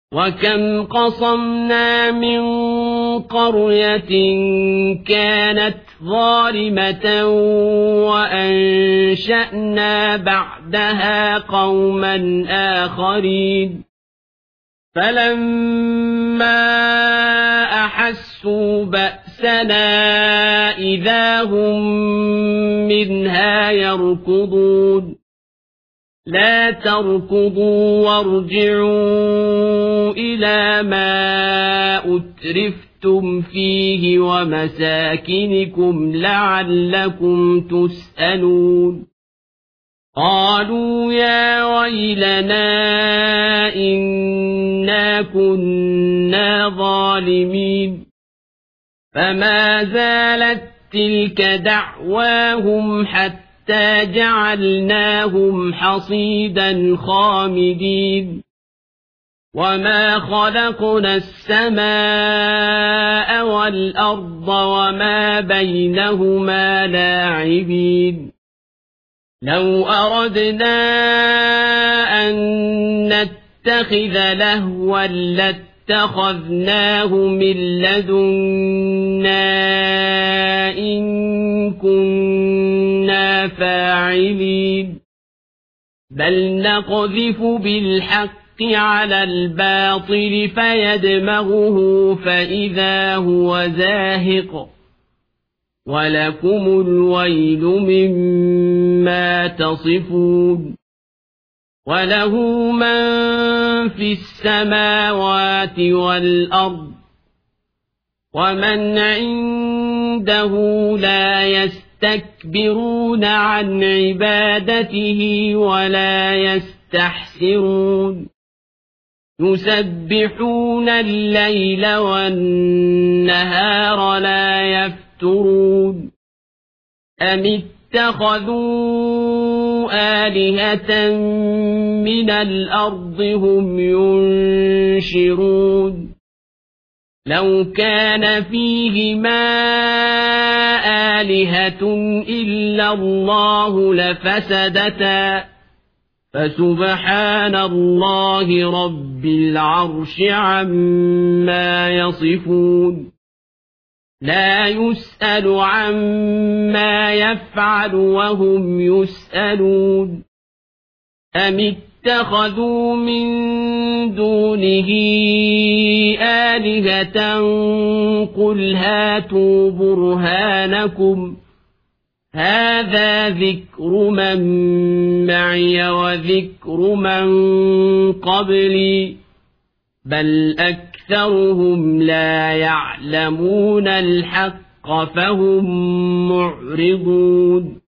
وكم قصمنا من قرية كانت ظالمة وأنشأنا بعدها قوما آخرين فلما أحسوا بأسنا إذا هم منها يركضون لا تركضوا وارجعوا إلى ما أترفتم فيه ومساكنكم لعلكم تسألون قالوا يا ويلنا إنا كنا ظالمين فما زالت تلك دعواهم حتى جعلناهم حصيدا خامدين وما خلقنا السماء والأرض وما بينهما لاعبين لو أردنا أن نتخذ لهوا لاتخذناه من لدنا إن كنا فاعلين بل نقذف بالحق على الباطل فيدمغه فإذا هو زاهق ولكم الويل مما تصفون وله من في السماوات والأرض ومن عنده لا يستكبرون عن عبادته ولا يستحسرون يسبحون الليل والنهار لا يفترون أم اتخذوا آلهة من الأرض هم ينشرون لو كان فيهما آلهة إلا الله لفسدتا فسبحان الله رب العرش عما يصفون لا يسأل عما يفعل وهم يسألون أم اتخذوا من دونه آلهة قل هاتوا برهانكم هذا ذكر من معي وذكر من قبلي بل أكثرهم لا يعلمون الحق فهم معرضون